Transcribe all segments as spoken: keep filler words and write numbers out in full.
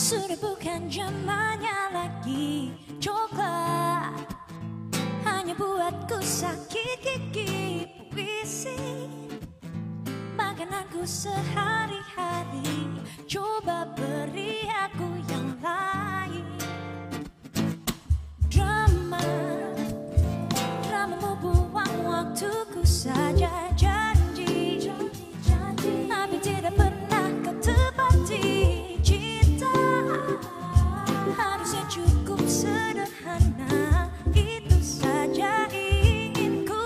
Sudah bukan zamannya lagi coklat, hanya buatku sakit gigi. Puisi makananku sehari-hari, coba beri aku yang lain. Drama, dramamu buang waktuku saja. Janji, tapi tidak pernah kau tepati. Cinta harusnya cukup sederhana, itu saja inginku.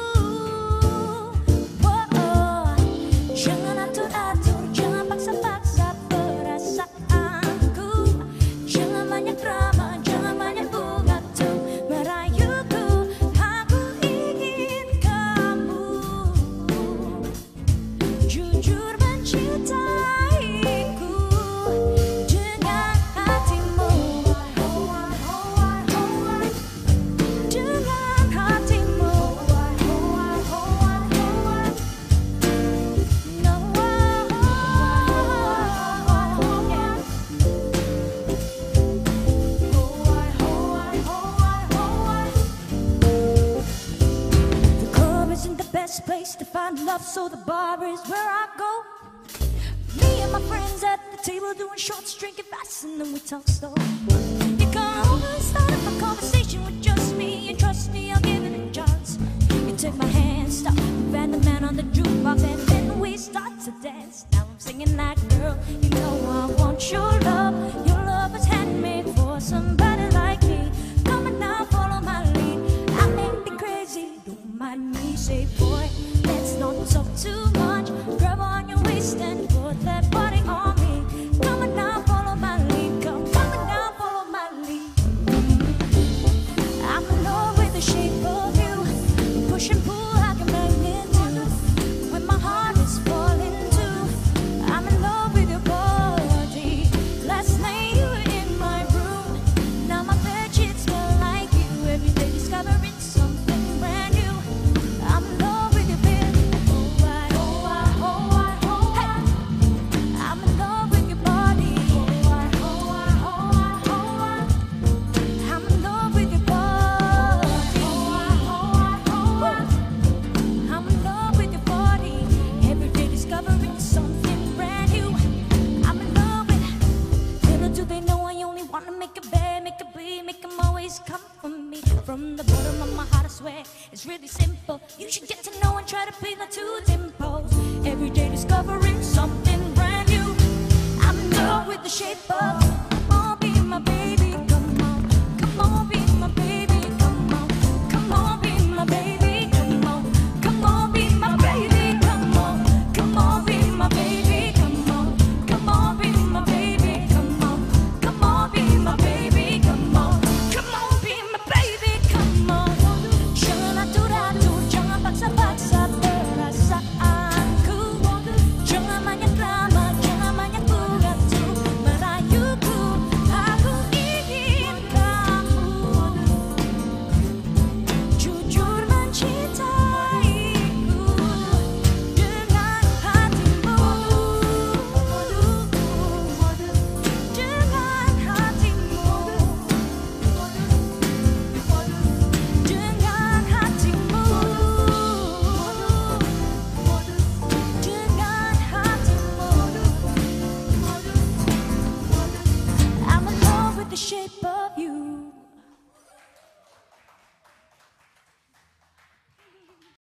Oh, oh. Jangan atur-atur, jangan paksa-paksa perasaanku. Jangan banyak drama, jangan banyak bunga tuh merayuku. Aku ingin kamu jujur mencintaiku dengan hatimu, dengan hatimu. No, the club isn't the best place to find love, so the bar is where I go. Me and my friends at the table doing shots, drinking fast, and then we talk slow. You come over and start up a conversation with just me, and trust me, I'll give it a chance. You take my hand, stop, and the man on the jukebox, and then we start to dance. Now I'm singing like, girl, you know I want your love. Your love is handmade for somebody like me. Come on now, follow my lead. I may be crazy, don't mind me. Say, boy, let's not talk too much. Grab on your waist and put that body on me. Come on now, follow my lead. Come, come on now, follow my lead. I'm in love with the shape of you. Push and pull like a magnet do. When my heart is falling too. I'm in love with your body. Last night you were in my room. Now my bed sheets smell like you. Every day discovering something brand new. I'm in love with your baby. Oh, I, oh, I, oh, I, oh, I. I'm in love with your body. Oh, I, oh, I, oh, I, oh, I. I'm in love with your body. Oh, I, oh, I, oh, I. I'm in love with your body. Every day discovering something brand new. I'm in love with. Little do they know I only wanna make a bed, make a bleed, make 'em always come from me. From the bottom of my heart, I swear it's really simple. You should get to know and try to play the two tempos. Every day discovering something brand new. I'm in love with the shape of. Come on, be my baby. Come on, come on, be my baby. Come on, come on, be my baby. Come on, come on, be my baby. Come on, come on, be my baby. Come on, come on, be my baby. Come on, come on, be my baby. Come on, come on, be my baby. Come on. Jangan atur-atur, jangan paksa-paksa perasaanku. Jangan banyak drama, jangan banyak bunga tuh merayuku. Aku ingin kamu jujur mencintaiku dengan hatimu, dengan hatimu, dengan hatimu, dengan hatimu. I'm in love with the shape of.